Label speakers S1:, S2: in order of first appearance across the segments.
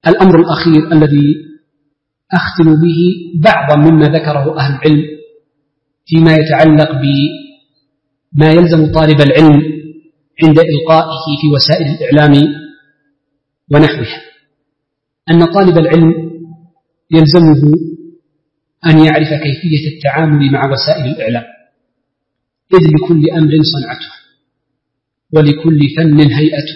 S1: الأمر الأخير الذي أختم به بعضا مما ذكره أهل العلم فيما يتعلق بما يلزم طالب العلم عند إلقائه في وسائل الإعلام ونحوها، أن طالب العلم يلزمه أن يعرف كيفية التعامل مع وسائل الإعلام، إذ لكل أمر صنعته ولكل فن هيئته،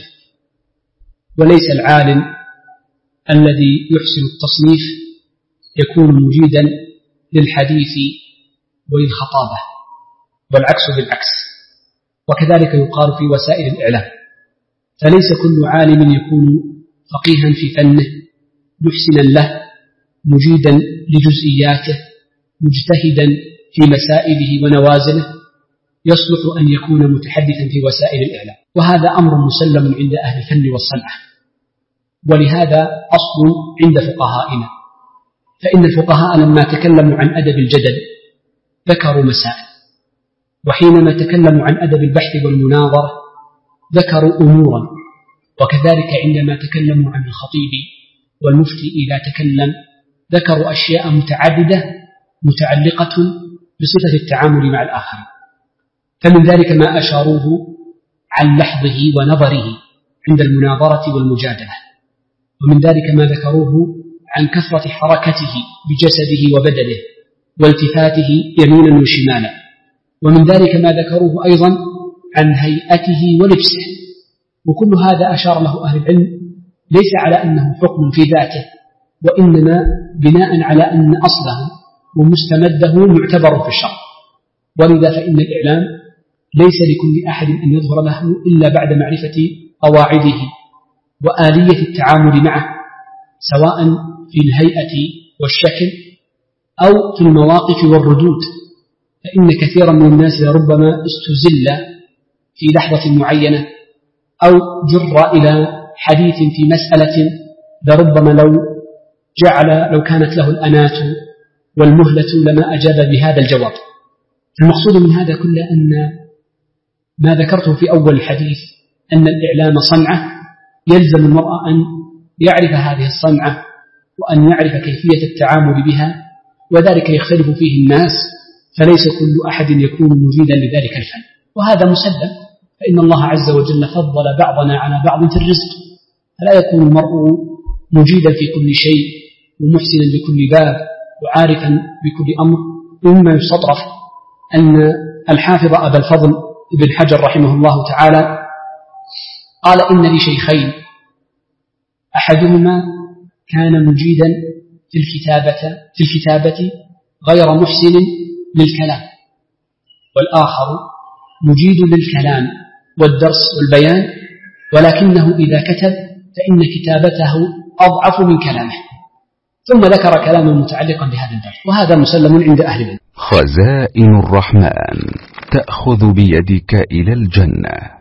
S1: وليس العالم الذي يحسن التصنيف يكون مجيدا للحديث وللخطابة، والعكس بالعكس. وكذلك يقال في وسائل الإعلام، فليس كل عالم يكون فقيها في فنه محسنا له مجيدا لجزئياته مجتهدا في مسائله ونوازله يصلح أن يكون متحدثا في وسائل الإعلام، وهذا أمر مسلم عند أهل الفن والصنعة. ولهذا أصل عند فقهائنا، فإن الفقهاء لما تكلموا عن أدب الجدل ذكروا مسائل، وحينما تكلموا عن أدب البحث والمناظرة ذكروا أمورا، وكذلك عندما تكلموا عن الخطيب والمفتي إذا تكلم ذكروا أشياء متعددة متعلقة بصفة التعامل مع الآخرين. فمن ذلك ما أشاروه عن لحظه ونظره عند المناظرة والمجادلة، ومن ذلك ما ذكروه عن كثرة حركته بجسده وبدنه والتفاته يمينا وشمالا، ومن ذلك ما ذكروه أيضا عن هيئته ولبسه. وكل هذا أشار له أهل العلم ليس على أنه حكم في ذاته، وإنما بناء على أن أصله ومستمده معتبر في الشرع. ولذا فإن الإعلام ليس لكل أحد أن يظهر له إلا بعد معرفة قواعده وآلية التعامل معه، سواء في الهيئة والشكل أو في المواقف والردود. فإن كثيرا من الناس لربما استزل في لحظة معينة أو جر إلى حديث في مسألة لربما لو كانت له الأناة والمهلة لما أجاب بهذا الجواب. المقصود من هذا كله أن ما ذكرته في أول الحديث أن الإعلام صنعة، يلزم المرء أن يعرف هذه الصنعة وأن يعرف كيفية التعامل بها، وذلك يختلف فيه الناس، فليس كل أحد يكون مجيدا لذلك الفن، وهذا مسلم، فإن الله عز وجل فضل بعضنا على بعض في الرزق، فلا يكون المرء مجيدا في كل شيء ومحسنا لكل باب وعارفا بكل أمر. مما يستطرف أن الحافظ أبا الفضل ابن حجر رحمه الله تعالى قال إن لي شيخين، أحدهما كان مجيدا في الكتابة غير محسن للكلام، والآخر مجيد للكلام والدرس والبيان، ولكنه إذا كتب فإن كتابته أضعف من كلامه. ثم ذكر كلاما متعلقا بهذا الباب، وهذا مسلم عند أهل العلم.
S2: خزائن الرحمن تأخذ بيدك إلى الجنة.